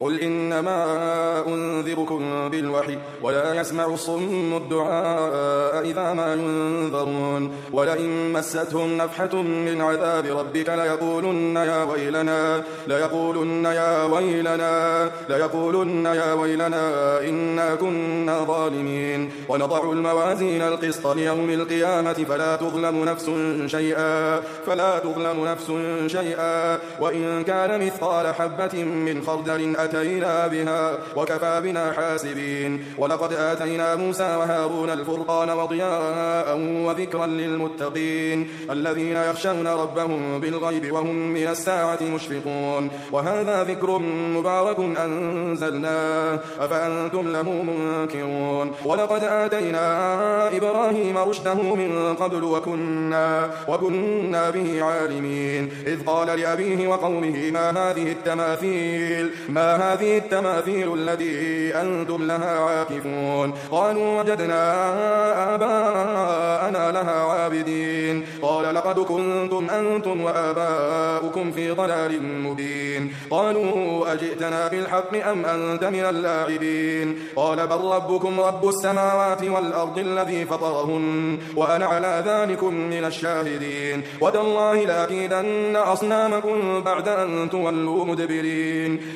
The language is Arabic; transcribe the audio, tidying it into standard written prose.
قل إنما أنذركم بالوحي ولا يسمع الصم الدعاء إذا ما ينذرون ولئن مستهم نفحة من عذاب ربك ليقولن يا ويلنا إنا كنا ظالمين ونضع الموازين القسط ليوم القيامة فلا تظلم نفس شيئا وإن كان مثقال حبة من خردل أتينا بها وكفى بنا حاسبين ولقد آتينا موسى وهارون الفرقان وضياء وذكرا للمتقين الذين يخشون ربهم بالغيب وهم من الساعة مشفقون وهذا ذكر مبارك أنزلناه أفأنتم له منكرون ولقد آتينا إبراهيم رشده من قبل وكنا به عالمين إذ قال لأبيه وقومه ما هذه التماثيل التي أنتم لها عاكفون قالوا وجدنا آباءنا لها عابدين قال لقد كنتم أنتم وآباؤكم في ضلال مبين قالوا أجئتنا بالحق أم أنت من اللاعبين قال بل ربكم رب السماوات والأرض الذي فطرهن وأنا على ذلكم من الشاهدين وتالله لأكيدن أصنامكم بعد أن تولوا مدبرين